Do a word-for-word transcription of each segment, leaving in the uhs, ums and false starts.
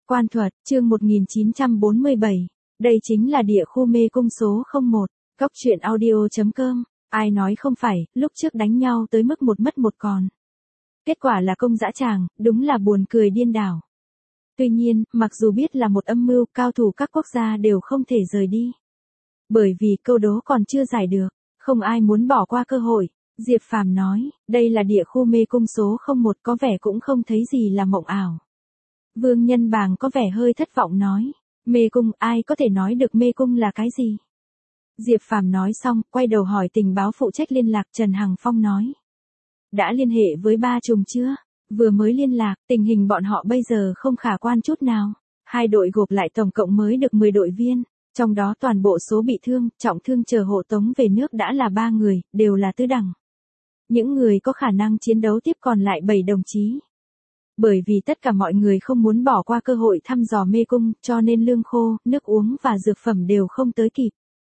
Quan thuật, chương một nghìn chín trăm bốn mươi bảy. Đây chính là địa khu mê cung số không một. Góc truyện audio chấm com. Ai nói không phải, lúc trước đánh nhau tới mức một mất một còn. Kết quả là công dã tràng, đúng là buồn cười điên đảo. Tuy nhiên, mặc dù biết là một âm mưu, cao thủ các quốc gia đều không thể rời đi. Bởi vì câu đố còn chưa giải được, không ai muốn bỏ qua cơ hội. Diệp Phàm nói, đây là địa khu mê cung số không một, có vẻ cũng không thấy gì là mộng ảo. Vương Nhân Bàng có vẻ hơi thất vọng nói, mê cung, ai có thể nói được mê cung là cái gì? Diệp Phàm nói xong, quay đầu hỏi tình báo phụ trách liên lạc. Trần Hằng Phong nói, đã liên hệ với ba trùng chưa? Vừa mới liên lạc, tình hình bọn họ bây giờ không khả quan chút nào. Hai đội gộp lại tổng cộng mới được mười đội viên, trong đó toàn bộ số bị thương, trọng thương chờ hộ tống về nước đã là ba người, đều là tứ đẳng. Những người có khả năng chiến đấu tiếp còn lại bảy đồng chí. Bởi vì tất cả mọi người không muốn bỏ qua cơ hội thăm dò mê cung, cho nên lương khô, nước uống và dược phẩm đều không tới kịp.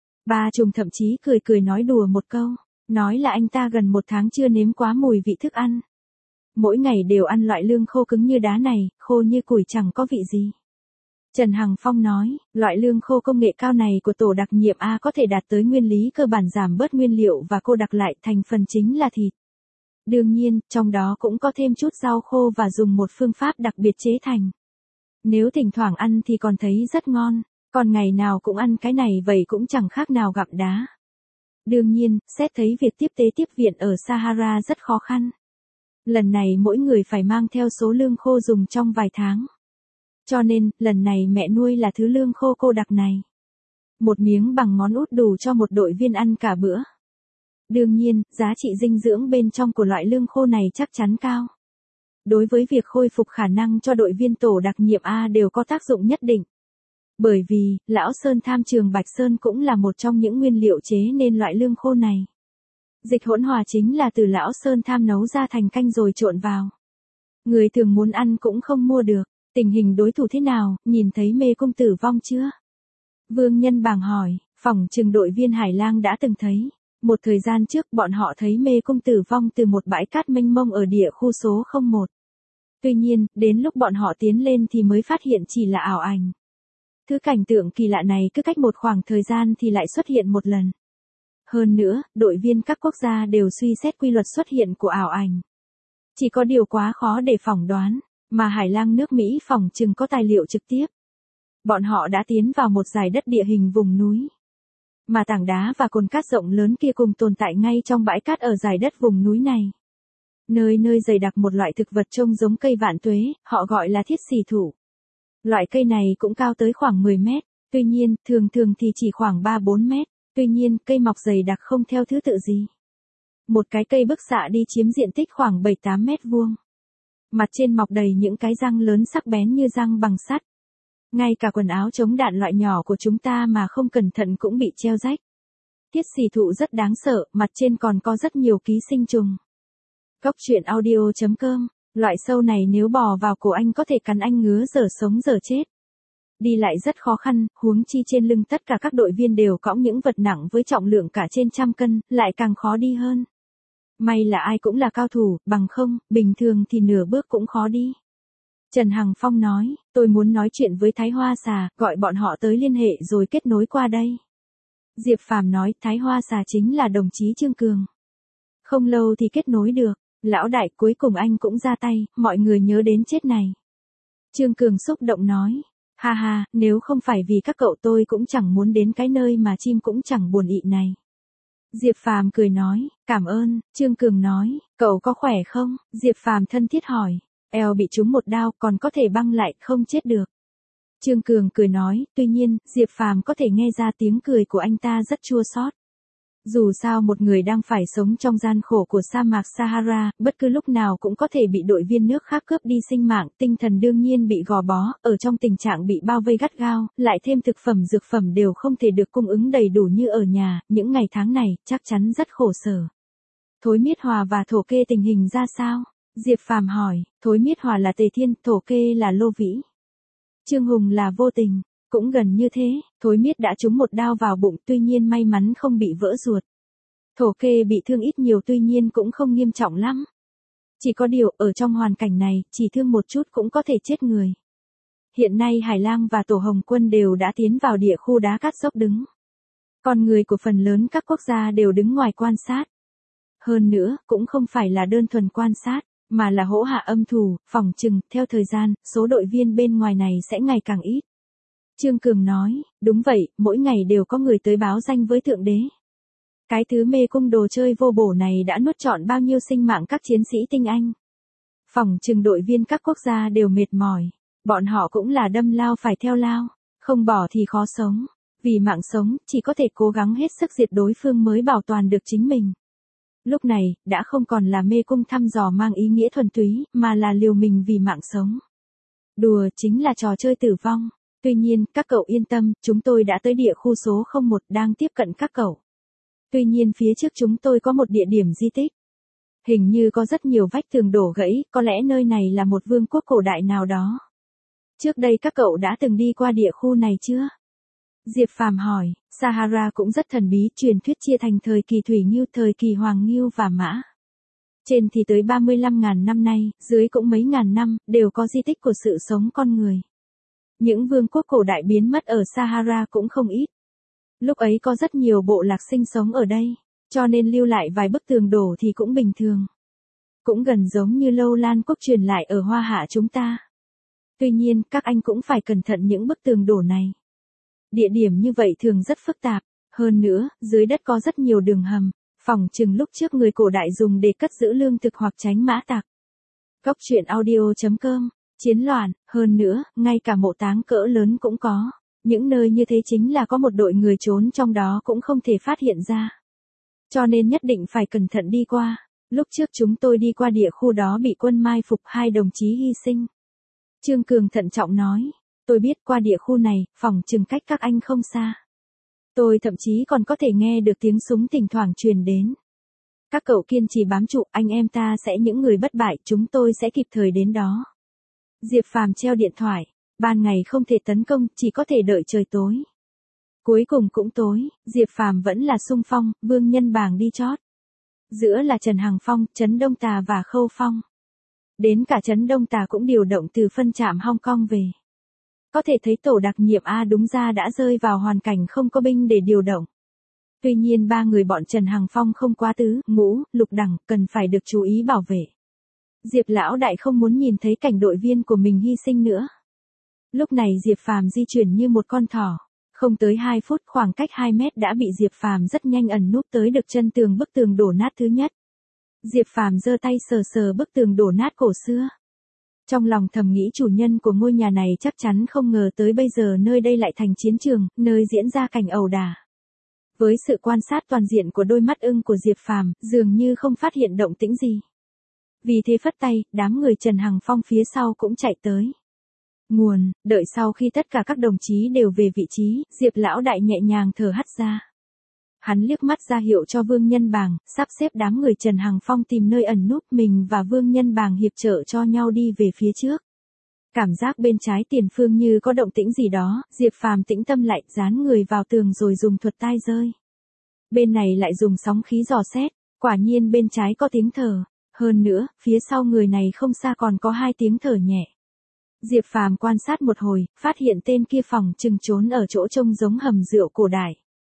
Ba trùng thậm chí cười cười nói đùa một câu, nói là anh ta gần một tháng chưa nếm quá mùi vị thức ăn. Mỗi ngày đều ăn loại lương khô cứng như đá này, khô như củi chẳng có vị gì. Trần Hằng Phong nói, loại lương khô công nghệ cao này của tổ đặc nhiệm A có thể đạt tới nguyên lý cơ bản giảm bớt nguyên liệu và cô đặc lại thành phần chính là thịt. Đương nhiên, trong đó cũng có thêm chút rau khô và dùng một phương pháp đặc biệt chế thành. Nếu thỉnh thoảng ăn thì còn thấy rất ngon, còn ngày nào cũng ăn cái này vậy cũng chẳng khác nào gặm đá. Đương nhiên, xét thấy việc tiếp tế tiếp viện ở Sahara rất khó khăn. Lần này mỗi người phải mang theo số lương khô dùng trong vài tháng. Cho nên, lần này mẹ nuôi là thứ lương khô cô đặc này. Một miếng bằng món út đủ cho một đội viên ăn cả bữa. Đương nhiên, giá trị dinh dưỡng bên trong của loại lương khô này chắc chắn cao. Đối với việc khôi phục khả năng cho đội viên tổ đặc nhiệm A đều có tác dụng nhất định. Bởi vì, Lão Sơn Tham Trường Bạch Sơn cũng là một trong những nguyên liệu chế nên loại lương khô này. Dịch hỗn hòa chính là từ Lão Sơn Tham nấu ra thành canh rồi trộn vào. Người thường muốn ăn cũng không mua được. Tình hình đối thủ thế nào, nhìn thấy mê cung tử vong chưa? Vương Nhân Bàng hỏi, phỏng chừng đội viên Hải Lang đã từng thấy. Một thời gian trước bọn họ thấy mê cung tử vong từ một bãi cát mênh mông ở địa khu số không một. Tuy nhiên, đến lúc bọn họ tiến lên thì mới phát hiện chỉ là ảo ảnh. Thứ cảnh tượng kỳ lạ này cứ cách một khoảng thời gian thì lại xuất hiện một lần. Hơn nữa, đội viên các quốc gia đều suy xét quy luật xuất hiện của ảo ảnh. Chỉ có điều quá khó để phỏng đoán, mà Hải Lang nước Mỹ phỏng chừng có tài liệu trực tiếp. Bọn họ đã tiến vào một dải đất địa hình vùng núi. Mà tảng đá và cồn cát rộng lớn kia cùng tồn tại ngay trong bãi cát ở dải đất vùng núi này. Nơi nơi dày đặc một loại thực vật trông giống cây vạn tuế, họ gọi là thiết xì thụ. Loại cây này cũng cao tới khoảng mười mét, tuy nhiên, thường thường thì chỉ khoảng ba bốn mét, tuy nhiên, cây mọc dày đặc không theo thứ tự gì. Một cái cây bức xạ đi chiếm diện tích khoảng bảy tám mét vuông. Mặt trên mọc đầy những cái răng lớn sắc bén như răng bằng sắt. Ngay cả quần áo chống đạn loại nhỏ của chúng ta mà không cẩn thận cũng bị treo rách. Thiết xì thụ rất đáng sợ, mặt trên còn có rất nhiều ký sinh trùng. Góc truyện audio chấm com, loại sâu này nếu bò vào cổ anh có thể cắn anh ngứa dở sống dở chết. Đi lại rất khó khăn, huống chi trên lưng tất cả các đội viên đều cõng những vật nặng với trọng lượng cả trên trăm cân, lại càng khó đi hơn. May là ai cũng là cao thủ, bằng không, bình thường thì nửa bước cũng khó đi. Trần Hằng Phong nói, tôi muốn nói chuyện với Thái Hoa Xà, gọi bọn họ tới liên hệ rồi kết nối qua đây. Diệp Phàm nói, Thái Hoa Xà chính là đồng chí Trương Cường. Không lâu thì kết nối được, lão đại cuối cùng anh cũng ra tay, mọi người nhớ đến chết này. Trương Cường xúc động nói, ha ha, nếu không phải vì các cậu tôi cũng chẳng muốn đến cái nơi mà chim cũng chẳng buồn ị này. Diệp Phàm cười nói, cảm ơn. Trương Cường nói, cậu có khỏe không? Diệp Phàm thân thiết hỏi, eo bị trúng một đao còn có thể băng lại không chết được. Trương Cường cười nói, tuy nhiên, Diệp Phàm có thể nghe ra tiếng cười của anh ta rất chua xót. Dù sao một người đang phải sống trong gian khổ của sa mạc Sahara, bất cứ lúc nào cũng có thể bị đội viên nước khác cướp đi sinh mạng, tinh thần đương nhiên bị gò bó, ở trong tình trạng bị bao vây gắt gao, lại thêm thực phẩm dược phẩm đều không thể được cung ứng đầy đủ như ở nhà, những ngày tháng này, chắc chắn rất khổ sở. Thối Miết Hòa và Thổ Kê tình hình ra sao? Diệp Phàm hỏi, Thối Miết Hòa là Tề Thiên, Thổ Kê là Lô Vĩ. Trương Hùng là Vô Tình. Cũng gần như thế, Thối Miết đã trúng một đao vào bụng tuy nhiên may mắn không bị vỡ ruột. Thổ Kê bị thương ít nhiều tuy nhiên cũng không nghiêm trọng lắm. Chỉ có điều ở trong hoàn cảnh này, chỉ thương một chút cũng có thể chết người. Hiện nay Hải Lang và Tổ Hồng Quân đều đã tiến vào địa khu đá cát dốc đứng. Con người của phần lớn các quốc gia đều đứng ngoài quan sát. Hơn nữa, cũng không phải là đơn thuần quan sát, mà là hỗ hạ âm thù, phỏng chừng, theo thời gian, số đội viên bên ngoài này sẽ ngày càng ít. Trương Cường nói, đúng vậy, mỗi ngày đều có người tới báo danh với Thượng Đế. Cái thứ mê cung đồ chơi vô bổ này đã nuốt trọn bao nhiêu sinh mạng các chiến sĩ tinh anh. Phỏng chừng đội viên các quốc gia đều mệt mỏi, bọn họ cũng là đâm lao phải theo lao, không bỏ thì khó sống. Vì mạng sống, chỉ có thể cố gắng hết sức diệt đối phương mới bảo toàn được chính mình. Lúc này, đã không còn là mê cung thăm dò mang ý nghĩa thuần túy, mà là liều mình vì mạng sống. Đùa chính là trò chơi tử vong. Tuy nhiên, các cậu yên tâm, chúng tôi đã tới địa khu số không một đang tiếp cận các cậu. Tuy nhiên phía trước chúng tôi có một địa điểm di tích. Hình như có rất nhiều vách tường đổ gãy, có lẽ nơi này là một vương quốc cổ đại nào đó. Trước đây các cậu đã từng đi qua địa khu này chưa? Diệp Phàm hỏi, Sahara cũng rất thần bí, truyền thuyết chia thành thời kỳ thủy ngưu, thời kỳ hoàng ngưu và mã. Trên thì tới ba mươi lăm nghìn năm nay, dưới cũng mấy ngàn năm, đều có di tích của sự sống con người. Những vương quốc cổ đại biến mất ở Sahara cũng không ít. Lúc ấy có rất nhiều bộ lạc sinh sống ở đây, cho nên lưu lại vài bức tường đổ thì cũng bình thường. Cũng gần giống như Lâu Lan quốc truyền lại ở Hoa Hạ chúng ta. Tuy nhiên, các anh cũng phải cẩn thận những bức tường đổ này. Địa điểm như vậy thường rất phức tạp, hơn nữa, dưới đất có rất nhiều đường hầm, phỏng chừng lúc trước người cổ đại dùng để cất giữ lương thực hoặc tránh mã tặc. Góc truyện audio chấm com, chiến loạn, hơn nữa, ngay cả mộ táng cỡ lớn cũng có, những nơi như thế chính là có một đội người trốn trong đó cũng không thể phát hiện ra. Cho nên nhất định phải cẩn thận đi qua, lúc trước chúng tôi đi qua địa khu đó bị quân mai phục hai đồng chí hy sinh. Trương Cường thận trọng nói. Tôi biết qua địa khu này, phòng chừng cách các anh không xa. Tôi thậm chí còn có thể nghe được tiếng súng thỉnh thoảng truyền đến. Các cậu kiên trì bám trụ, anh em ta sẽ những người bất bại, chúng tôi sẽ kịp thời đến đó. Diệp Phàm treo điện thoại, ban ngày không thể tấn công, chỉ có thể đợi trời tối. Cuối cùng cũng tối, Diệp Phàm vẫn là xung phong, Vương Nhân Bàng đi chót. Giữa là Trần Hằng Phong, Trấn Đông Tà và Khâu Phong. Đến cả Trấn Đông Tà cũng điều động từ phân trạm Hong Kong về. Có thể thấy tổ đặc nhiệm A đúng ra đã rơi vào hoàn cảnh không có binh để điều động. Tuy nhiên ba người bọn Trần Hằng Phong không quá tứ, ngũ, lục đẳng, cần phải được chú ý bảo vệ. Diệp lão đại không muốn nhìn thấy cảnh đội viên của mình hy sinh nữa. Lúc này Diệp Phàm di chuyển như một con thỏ. Không tới hai phút, khoảng cách hai mét đã bị Diệp Phàm rất nhanh ẩn núp tới được chân tường bức tường đổ nát thứ nhất. Diệp Phàm giơ tay sờ sờ bức tường đổ nát cổ xưa. Trong lòng thầm nghĩ chủ nhân của ngôi nhà này chắc chắn không ngờ tới bây giờ nơi đây lại thành chiến trường, nơi diễn ra cảnh ẩu đả. Với sự quan sát toàn diện của đôi mắt ưng của Diệp Phàm, dường như không phát hiện động tĩnh gì. Vì thế phất tay, đám người Trần Hằng Phong phía sau cũng chạy tới. Nguồn, đợi sau khi tất cả các đồng chí đều về vị trí, Diệp lão đại nhẹ nhàng thở hắt ra. Hắn liếc mắt ra hiệu cho Vương Nhân Bàng, sắp xếp đám người Trần Hằng Phong tìm nơi ẩn núp, mình và Vương Nhân Bàng hiệp trợ cho nhau đi về phía trước. Cảm giác bên trái tiền phương như có động tĩnh gì đó, Diệp Phàm tĩnh tâm lại, dán người vào tường rồi dùng thuật tai rơi. Bên này lại dùng sóng khí dò xét, quả nhiên bên trái có tiếng thở, hơn nữa, phía sau người này không xa còn có hai tiếng thở nhẹ. Diệp Phàm quan sát một hồi, phát hiện tên kia phòng chừng trốn ở chỗ trông giống hầm rượu cổ đại.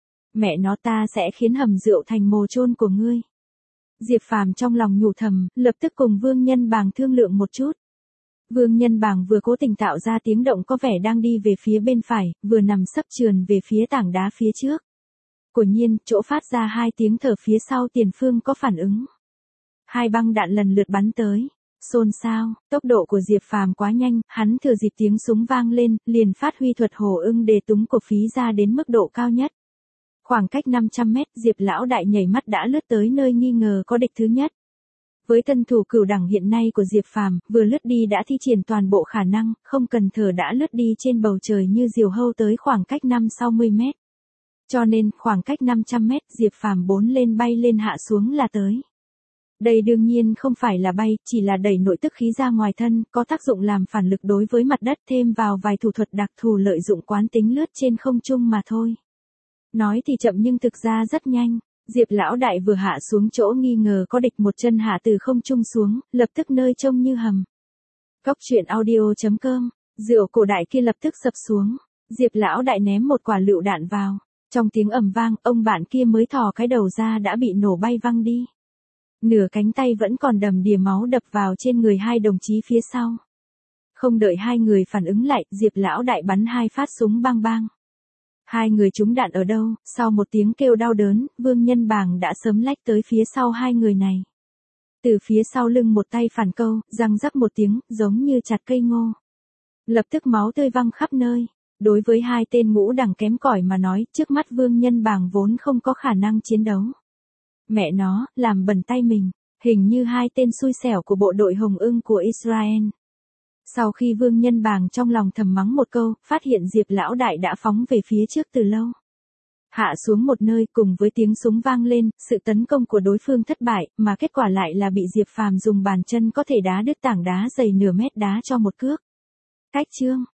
Mẹ nó, ta sẽ khiến hầm rượu thành mồ chôn của ngươi. Diệp Phàm trong lòng nhủ thầm, lập tức cùng Vương Nhân Bàng thương lượng một chút. Vương Nhân Bàng vừa cố tình tạo ra tiếng động có vẻ đang đi về phía bên phải, vừa nằm sấp trườn về phía tảng đá phía trước. Quả nhiên, chỗ phát ra hai tiếng thở phía sau tiền phương có phản ứng. Hai băng đạn lần lượt bắn tới. Xôn xao, tốc độ của Diệp Phàm quá nhanh, hắn thừa dịp tiếng súng vang lên, liền phát huy thuật hổ ưng đề túng của phí ra đến mức độ cao nhất. Khoảng cách năm trăm mét, Diệp lão đại nhảy mắt đã lướt tới nơi nghi ngờ có địch thứ nhất. Với thân thủ cửu đẳng hiện nay của Diệp Phàm, vừa lướt đi đã thi triển toàn bộ khả năng, không cần thở đã lướt đi trên bầu trời như diều hâu tới khoảng cách năm sáu mươi mét. Cho nên, khoảng cách năm trăm mét, Diệp Phàm bốn lên bay lên hạ xuống là tới. Đây đương nhiên không phải là bay, chỉ là đẩy nội tức khí ra ngoài thân, có tác dụng làm phản lực đối với mặt đất, thêm vào vài thủ thuật đặc thù lợi dụng quán tính lướt trên không trung mà thôi. Nói thì chậm nhưng thực ra rất nhanh, Diệp lão đại vừa hạ xuống chỗ nghi ngờ có địch một chân hạ từ không trung xuống, lập tức nơi trông như hầm. Góc truyện audio chấm com, Rượu cổ đại kia lập tức sập xuống, Diệp lão đại ném một quả lựu đạn vào. Trong tiếng ầm vang, ông bạn kia mới thò cái đầu ra đã bị nổ bay văng đi. Nửa cánh tay vẫn còn đầm đìa máu đập vào trên người hai đồng chí phía sau. Không đợi hai người phản ứng lại, Diệp lão đại bắn hai phát súng bang bang. Hai người trúng đạn ở đâu, sau một tiếng kêu đau đớn, Vương Nhân Bàng đã sớm lách tới phía sau hai người này. Từ phía sau lưng một tay phản câu, răng rắc một tiếng, giống như chặt cây ngô. Lập tức máu tươi văng khắp nơi. Đối với hai tên ngũ đẳng kém cỏi mà nói, trước mắt Vương Nhân Bàng vốn không có khả năng chiến đấu. Mẹ nó, làm bẩn tay mình, hình như hai tên xui xẻo của bộ đội Hồng Ưng của Israel. Sau khi Vương Nhân Bàng trong lòng thầm mắng một câu, phát hiện Diệp lão đại đã phóng về phía trước từ lâu. Hạ xuống một nơi cùng với tiếng súng vang lên, sự tấn công của đối phương thất bại, mà kết quả lại là bị Diệp Phàm dùng bàn chân có thể đá đứt tảng đá dày nửa mét đá cho một cước. Cách chương